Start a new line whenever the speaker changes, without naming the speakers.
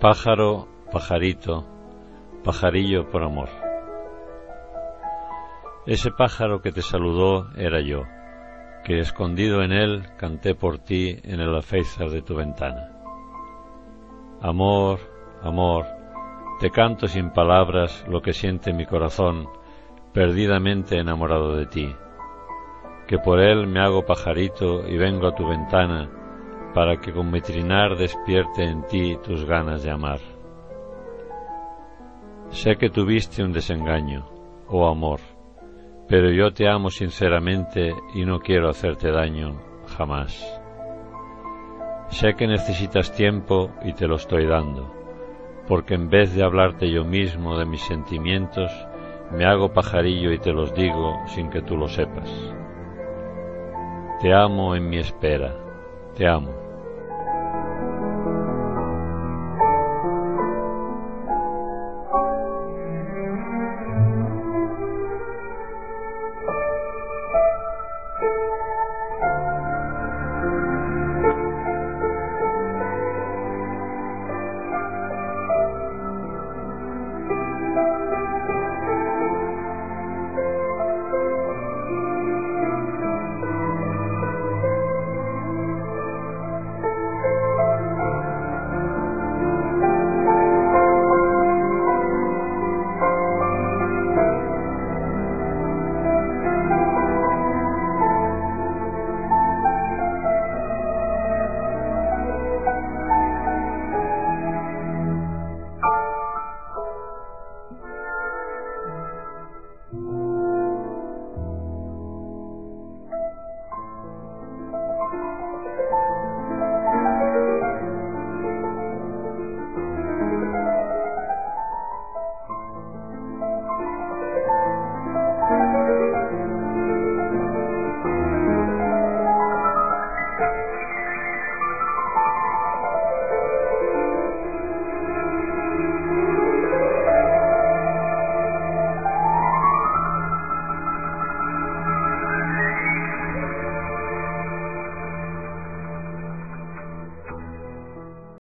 Pájaro, pajarito, pajarillo por amor. Ese pájaro que te saludó era yo, que escondido en él canté por ti en el alféizar de tu ventana. Amor, amor, te canto sin palabras lo que siente mi corazón, perdidamente enamorado de ti, que por él me hago pajarito y vengo a tu ventana, para que con mi trinar despierte en ti tus ganas de amar. Sé que tuviste un desengaño, oh amor, pero yo te amo sinceramente y no quiero hacerte daño jamás. Sé que necesitas tiempo y te lo estoy dando, porque en vez de hablarte yo mismo de mis sentimientos, me hago pajarillo y te los digo sin que tú lo sepas. Te amo en mi espera, te amo.